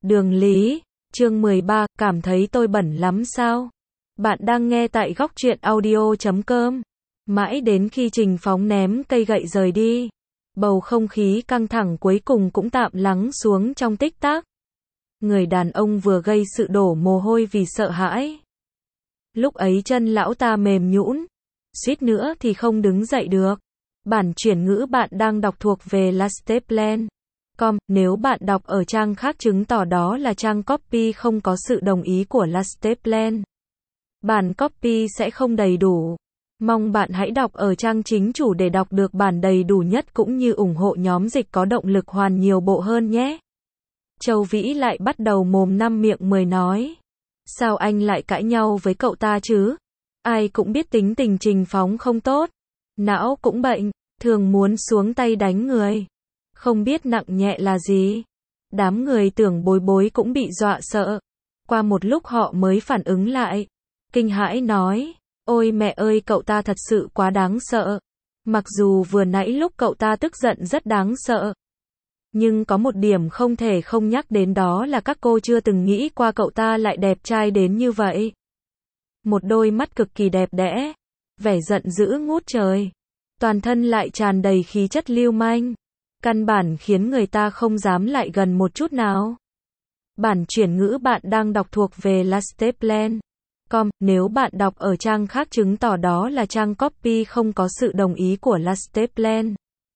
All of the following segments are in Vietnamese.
Đường Lý, chương 13, cảm thấy tôi bẩn lắm sao? Bạn đang nghe tại góc truyện audio.com. Mãi đến khi Trình Phóng ném cây gậy rời đi, bầu không khí căng thẳng cuối cùng cũng tạm lắng xuống trong tích tắc. Người đàn ông vừa gây sự đổ mồ hôi vì sợ hãi. Lúc ấy chân lão ta mềm nhũn, suýt nữa thì không đứng dậy được. Bản chuyển ngữ bạn đang đọc thuộc về Lasteplan.com. Nếu bạn đọc ở trang khác chứng tỏ đó là trang copy không có sự đồng ý của Lasteplan. Bản copy sẽ không đầy đủ. Mong bạn hãy đọc ở trang chính chủ để đọc được bản đầy đủ nhất cũng như ủng hộ nhóm dịch có động lực hoàn nhiều bộ hơn nhé. Châu Vĩ lại bắt đầu mồm năm miệng mười nói. Sao anh lại cãi nhau với cậu ta chứ? Ai cũng biết tính tình Trình Phóng không tốt. Não cũng bệnh, thường muốn xuống tay đánh người. Không biết nặng nhẹ là gì. Đám người tưởng Bối Bối cũng bị dọa sợ. Qua một lúc họ mới phản ứng lại. Kinh hãi nói, ôi mẹ ơi cậu ta thật sự quá đáng sợ. Mặc dù vừa nãy lúc cậu ta tức giận rất đáng sợ. Nhưng có một điểm không thể không nhắc đến đó là các cô chưa từng nghĩ qua cậu ta lại đẹp trai đến như vậy. Một đôi mắt cực kỳ đẹp đẽ, vẻ giận dữ ngút trời. Toàn thân lại tràn đầy khí chất lưu manh. Căn bản khiến người ta không dám lại gần một chút nào. Bản chuyển ngữ bạn đang đọc thuộc về Lasteplan.com. Nếu bạn đọc ở trang khác chứng tỏ đó là trang copy không có sự đồng ý của Lasteplan.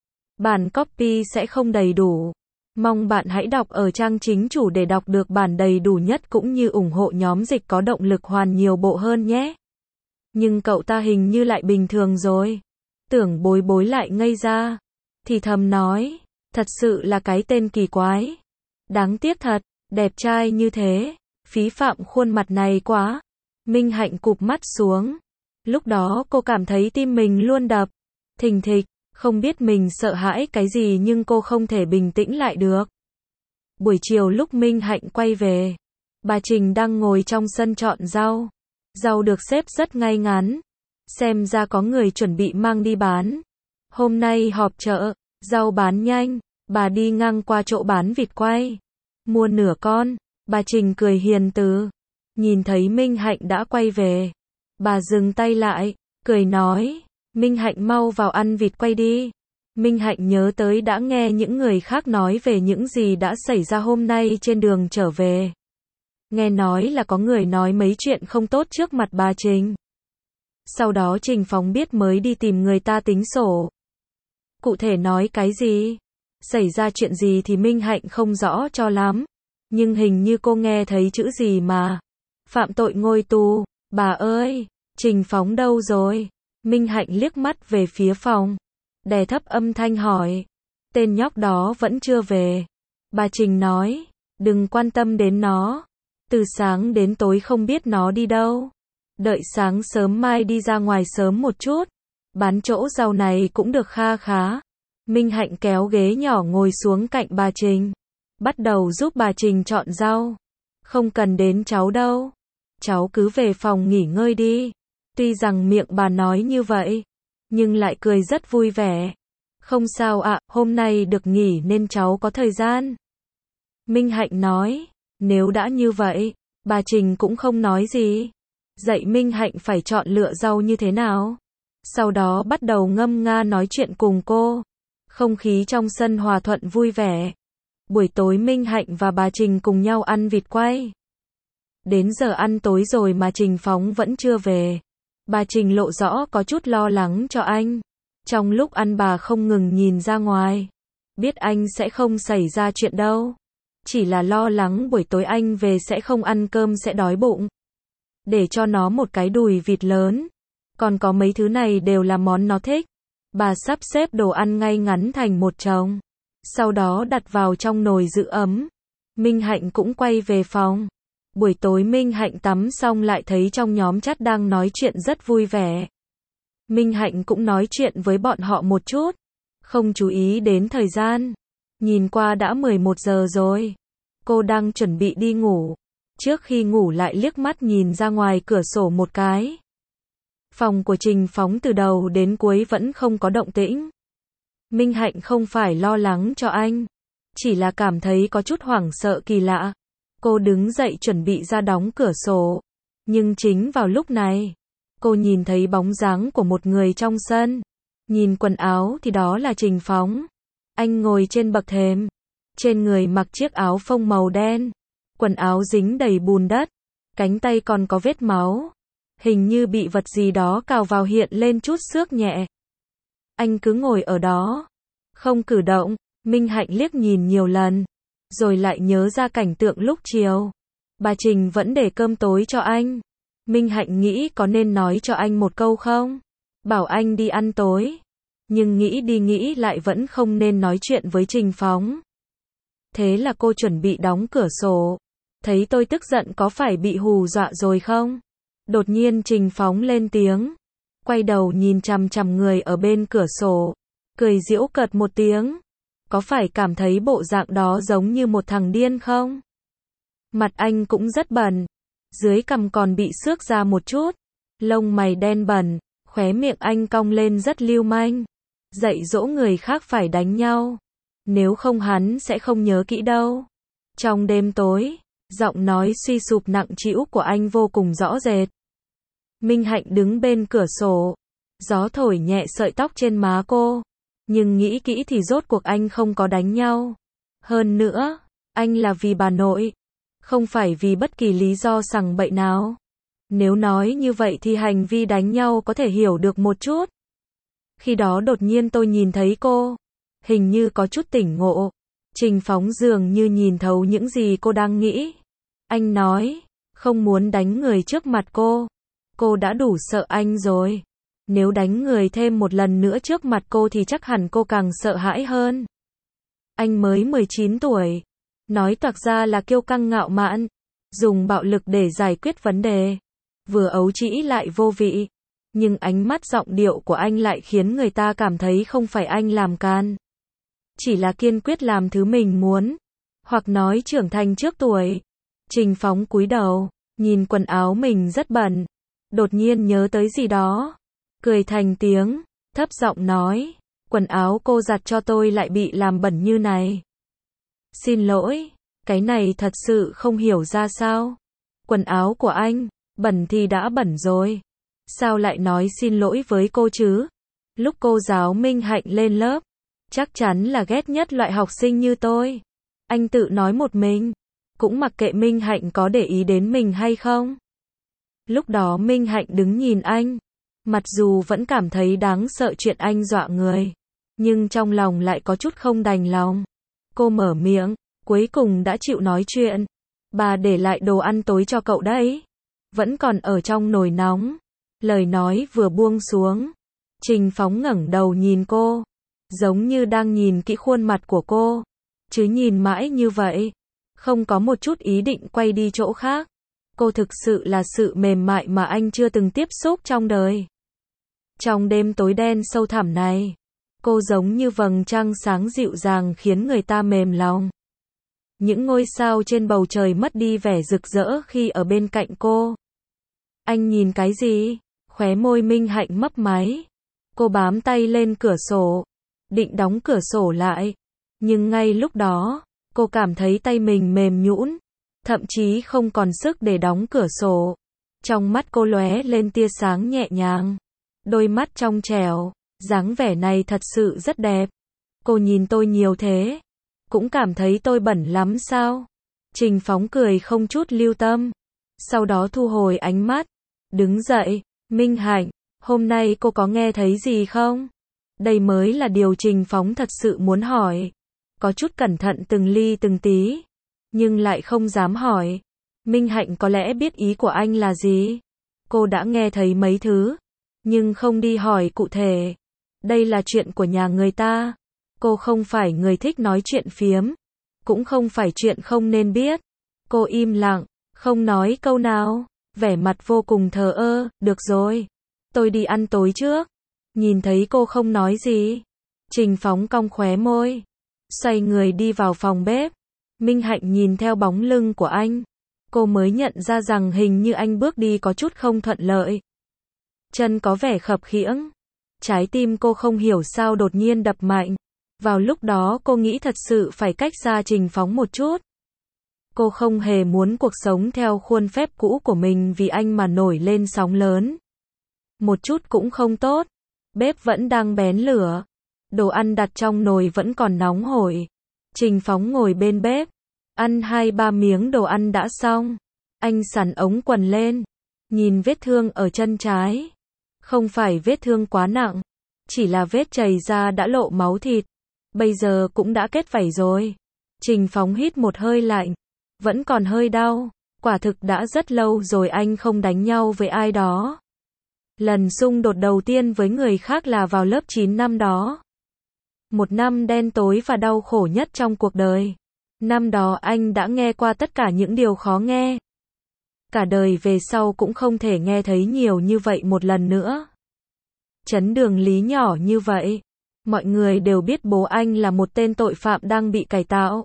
Bản copy sẽ không đầy đủ. Mong bạn hãy đọc ở trang chính chủ để đọc được bản đầy đủ nhất cũng như ủng hộ nhóm dịch có động lực hoàn nhiều bộ hơn nhé. Nhưng cậu ta hình như lại bình thường rồi. Tưởng Bối Bối lại ngây ra. Thì thầm nói, thật sự là cái tên kỳ quái. Đáng tiếc thật, đẹp trai như thế, phí phạm khuôn mặt này quá. Minh Hạnh cụp mắt xuống. Lúc đó cô cảm thấy tim mình luôn đập thình thịch, không biết mình sợ hãi cái gì nhưng cô không thể bình tĩnh lại được. Buổi chiều lúc Minh Hạnh quay về, bà Trình đang ngồi trong sân chọn rau. Rau được xếp rất ngay ngắn. Xem ra có người chuẩn bị mang đi bán. Hôm nay họp chợ, rau bán nhanh, bà đi ngang qua chỗ bán vịt quay. Mua nửa con, bà Trình cười hiền từ. Nhìn thấy Minh Hạnh đã quay về. Bà dừng tay lại, cười nói, Minh Hạnh mau vào ăn vịt quay đi. Minh Hạnh nhớ tới đã nghe những người khác nói về những gì đã xảy ra hôm nay trên đường trở về. Nghe nói là có người nói mấy chuyện không tốt trước mặt bà Trình. Sau đó Trình Phóng biết mới đi tìm người ta tính sổ. Cụ thể nói cái gì? Xảy ra chuyện gì thì Minh Hạnh không rõ cho lắm. Nhưng hình như cô nghe thấy chữ gì mà. Phạm tội ngồi tù. Bà ơi, Trình Phóng đâu rồi? Minh Hạnh liếc mắt về phía phòng. Đè thấp âm thanh hỏi. Tên nhóc đó vẫn chưa về. Bà Trình nói, đừng quan tâm đến nó. Từ sáng đến tối không biết nó đi đâu. Đợi sáng sớm mai đi ra ngoài sớm một chút. Bán chỗ rau này cũng được kha khá. Minh Hạnh kéo ghế nhỏ ngồi xuống cạnh bà Trình. Bắt đầu giúp bà Trình chọn rau. Không cần đến cháu đâu. Cháu cứ về phòng nghỉ ngơi đi. Tuy rằng miệng bà nói như vậy, nhưng lại cười rất vui vẻ. Không sao ạ, hôm nay được nghỉ nên cháu có thời gian. Minh Hạnh nói, nếu đã như vậy, bà Trình cũng không nói gì. Dạy Minh Hạnh phải chọn lựa rau như thế nào. Sau đó bắt đầu ngâm nga nói chuyện cùng cô. Không khí trong sân hòa thuận vui vẻ. Buổi tối Minh Hạnh và bà Trình cùng nhau ăn vịt quay. Đến giờ ăn tối rồi mà Trình Phóng vẫn chưa về. Bà Trình lộ rõ có chút lo lắng cho anh. Trong lúc ăn bà không ngừng nhìn ra ngoài. Biết anh sẽ không xảy ra chuyện đâu. Chỉ là lo lắng buổi tối anh về sẽ không ăn cơm sẽ đói bụng. Để cho nó một cái đùi vịt lớn. Còn có mấy thứ này đều là món nó thích. Bà sắp xếp đồ ăn ngay ngắn thành một chồng. Sau đó đặt vào trong nồi giữ ấm. Minh Hạnh cũng quay về phòng. Buổi tối Minh Hạnh tắm xong lại thấy trong nhóm chat đang nói chuyện rất vui vẻ. Minh Hạnh cũng nói chuyện với bọn họ một chút. Không chú ý đến thời gian. Nhìn qua đã 11 giờ rồi. Cô đang chuẩn bị đi ngủ. Trước khi ngủ lại liếc mắt nhìn ra ngoài cửa sổ một cái. Phòng của Trình Phóng từ đầu đến cuối vẫn không có động tĩnh. Minh Hạnh không phải lo lắng cho anh. Chỉ là cảm thấy có chút hoảng sợ kỳ lạ. Cô đứng dậy chuẩn bị ra đóng cửa sổ. Nhưng chính vào lúc này, cô nhìn thấy bóng dáng của một người trong sân. Nhìn quần áo thì đó là Trình Phóng. Anh ngồi trên bậc thềm. Trên người mặc chiếc áo phông màu đen. Quần áo dính đầy bùn đất. Cánh tay còn có vết máu. Hình như bị vật gì đó cào vào, hiện lên chút xước nhẹ. Anh cứ ngồi ở đó, không cử động. Minh Hạnh liếc nhìn nhiều lần, rồi lại nhớ ra cảnh tượng lúc chiều. Bà Trình vẫn để cơm tối cho anh. Minh Hạnh nghĩ có nên nói cho anh một câu không? Bảo anh đi ăn tối. Nhưng nghĩ đi nghĩ lại vẫn không nên nói chuyện với Trình Phóng. Thế là cô chuẩn bị đóng cửa sổ. Thấy tôi tức giận có phải bị hù dọa rồi không? Đột nhiên Trình Phóng lên tiếng. Quay đầu nhìn chằm chằm người ở bên cửa sổ. Cười giễu cợt một tiếng. Có phải cảm thấy bộ dạng đó giống như một thằng điên không? Mặt anh cũng rất bẩn. Dưới cằm còn bị xước ra một chút. Lông mày đen bẩn. Khóe miệng anh cong lên rất lưu manh. Dạy dỗ người khác phải đánh nhau. Nếu không hắn sẽ không nhớ kỹ đâu. Trong đêm tối, giọng nói suy sụp nặng trĩu của anh vô cùng rõ rệt. Minh Hạnh đứng bên cửa sổ. Gió thổi nhẹ sợi tóc trên má cô. Nhưng nghĩ kỹ thì rốt cuộc anh không có đánh nhau. Hơn nữa, anh là vì bà nội. Không phải vì bất kỳ lý do sằng bậy nào. Nếu nói như vậy thì hành vi đánh nhau có thể hiểu được một chút. Khi đó đột nhiên tôi nhìn thấy cô. Hình như có chút tỉnh ngộ. Trình Phóng dường như nhìn thấu những gì cô đang nghĩ. Anh nói, không muốn đánh người trước mặt cô. Cô đã đủ sợ anh rồi. Nếu đánh người thêm một lần nữa trước mặt cô thì chắc hẳn cô càng sợ hãi hơn. Anh mới 19 tuổi. Nói toạc ra là kiêu căng ngạo mạn. Dùng bạo lực để giải quyết vấn đề. Vừa ấu trĩ lại vô vị. Nhưng ánh mắt giọng điệu của anh lại khiến người ta cảm thấy không phải anh làm can. Chỉ là kiên quyết làm thứ mình muốn. Hoặc nói trưởng thành trước tuổi. Trình Phóng cúi đầu, nhìn quần áo mình rất bẩn. Đột nhiên nhớ tới gì đó. Cười thành tiếng, thấp giọng nói. Quần áo cô giặt cho tôi lại bị làm bẩn như này. Xin lỗi, cái này thật sự không hiểu ra sao. Quần áo của anh, bẩn thì đã bẩn rồi. Sao lại nói xin lỗi với cô chứ? Lúc cô giáo Minh Hạnh lên lớp, chắc chắn là ghét nhất loại học sinh như tôi. Anh tự nói một mình, cũng mặc kệ Minh Hạnh có để ý đến mình hay không. Lúc đó Minh Hạnh đứng nhìn anh, mặc dù vẫn cảm thấy đáng sợ chuyện anh dọa người, nhưng trong lòng lại có chút không đành lòng. Cô mở miệng, cuối cùng đã chịu nói chuyện. Bà để lại đồ ăn tối cho cậu đấy. Vẫn còn ở trong nồi nóng. Lời nói vừa buông xuống. Trình Phóng ngẩng đầu nhìn cô. Giống như đang nhìn kỹ khuôn mặt của cô. Chứ nhìn mãi như vậy. Không có một chút ý định quay đi chỗ khác. Cô thực sự là sự mềm mại mà anh chưa từng tiếp xúc trong đời. Trong đêm tối đen sâu thẳm này, cô giống như vầng trăng sáng dịu dàng khiến người ta mềm lòng. Những ngôi sao trên bầu trời mất đi vẻ rực rỡ khi ở bên cạnh cô. Anh nhìn cái gì? Khóe môi Minh Hạnh mấp máy. Cô bám tay lên cửa sổ, định đóng cửa sổ lại. Nhưng ngay lúc đó, cô cảm thấy tay mình mềm nhũn, thậm chí không còn sức để đóng cửa sổ. Trong mắt cô lóe lên tia sáng nhẹ nhàng. Đôi mắt trong trẻo, dáng vẻ này thật sự rất đẹp. Cô nhìn tôi nhiều thế, cũng cảm thấy tôi bẩn lắm sao? Trình Phóng cười không chút lưu tâm. Sau đó thu hồi ánh mắt, đứng dậy. Minh Hạnh, hôm nay cô có nghe thấy gì không? Đây mới là điều Trình Phóng thật sự muốn hỏi. Có chút cẩn thận từng ly từng tí, nhưng lại không dám hỏi. Minh Hạnh có lẽ biết ý của anh là gì. Cô đã nghe thấy mấy thứ, nhưng không đi hỏi cụ thể. Đây là chuyện của nhà người ta. Cô không phải người thích nói chuyện phiếm, cũng không phải chuyện không nên biết. Cô im lặng, không nói câu nào, vẻ mặt vô cùng thờ ơ. Được rồi, tôi đi ăn tối trước. Nhìn thấy cô không nói gì, Trình Phóng cong khóe môi, xoay người đi vào phòng bếp. Minh Hạnh nhìn theo bóng lưng của anh, cô mới nhận ra rằng hình như anh bước đi có chút không thuận lợi. Chân có vẻ khập khiễng. Trái tim cô không hiểu sao đột nhiên đập mạnh. Vào lúc đó cô nghĩ thật sự phải cách xa Trình Phóng một chút. Cô không hề muốn cuộc sống theo khuôn phép cũ của mình vì anh mà nổi lên sóng lớn. Một chút cũng không tốt. Bếp vẫn đang bén lửa. Đồ ăn đặt trong nồi vẫn còn nóng hổi. Trình Phóng ngồi bên bếp. Ăn 2-3 miếng đồ ăn đã xong. Anh xắn ống quần lên. Nhìn vết thương ở chân trái. Không phải vết thương quá nặng. Chỉ là vết chảy ra đã lộ máu thịt. Bây giờ cũng đã kết vảy rồi. Trình Phóng hít một hơi lạnh. Vẫn còn hơi đau. Quả thực đã rất lâu rồi anh không đánh nhau với ai đó. Lần xung đột đầu tiên với người khác là vào lớp 9 năm đó. Một năm đen tối và đau khổ nhất trong cuộc đời. Năm đó anh đã nghe qua tất cả những điều khó nghe. Cả đời về sau cũng không thể nghe thấy nhiều như vậy một lần nữa. Trấn Đường Lý nhỏ như vậy. Mọi người đều biết bố anh là một tên tội phạm đang bị cải tạo.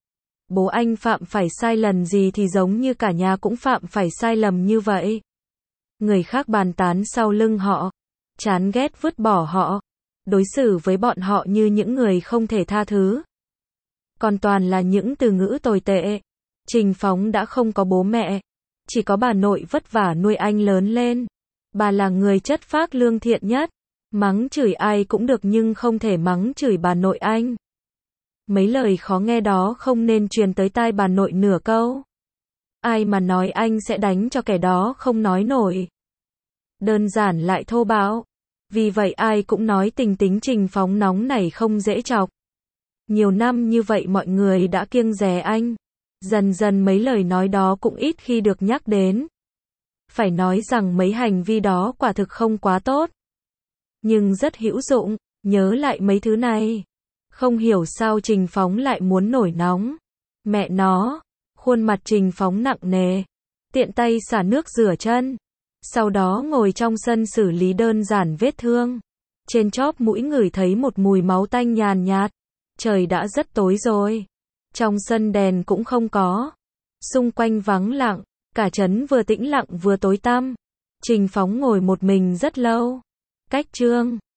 Bố anh phạm phải sai lần gì thì giống như cả nhà cũng phạm phải sai lầm như vậy. Người khác bàn tán sau lưng họ, chán ghét vứt bỏ họ, đối xử với bọn họ như những người không thể tha thứ. Còn toàn là những từ ngữ tồi tệ. Trình Phóng đã không có bố mẹ, chỉ có bà nội vất vả nuôi anh lớn lên. Bà là người chất phác lương thiện nhất, mắng chửi ai cũng được nhưng không thể mắng chửi bà nội anh. Mấy lời khó nghe đó không nên truyền tới tai bà nội nửa câu. Ai mà nói anh sẽ đánh cho kẻ đó không nói nổi. Đơn giản lại thô bạo. Vì vậy ai cũng nói tính Trình Phóng nóng nảy không dễ chọc. Nhiều năm như vậy mọi người đã kiêng dè anh. Dần dần mấy lời nói đó cũng ít khi được nhắc đến. Phải nói rằng mấy hành vi đó quả thực không quá tốt. Nhưng rất hữu dụng, nhớ lại mấy thứ này. Không hiểu sao Trình Phóng lại muốn nổi nóng. Mẹ nó, khuôn mặt Trình Phóng nặng nề. Tiện tay xả nước rửa chân. Sau đó ngồi trong sân xử lý đơn giản vết thương. Trên chóp mũi ngửi thấy một mùi máu tanh nhàn nhạt. Trời đã rất tối rồi. Trong sân đèn cũng không có. Xung quanh vắng lặng. Cả trấn vừa tĩnh lặng vừa tối tăm. Trình Phóng ngồi một mình rất lâu. Cách chương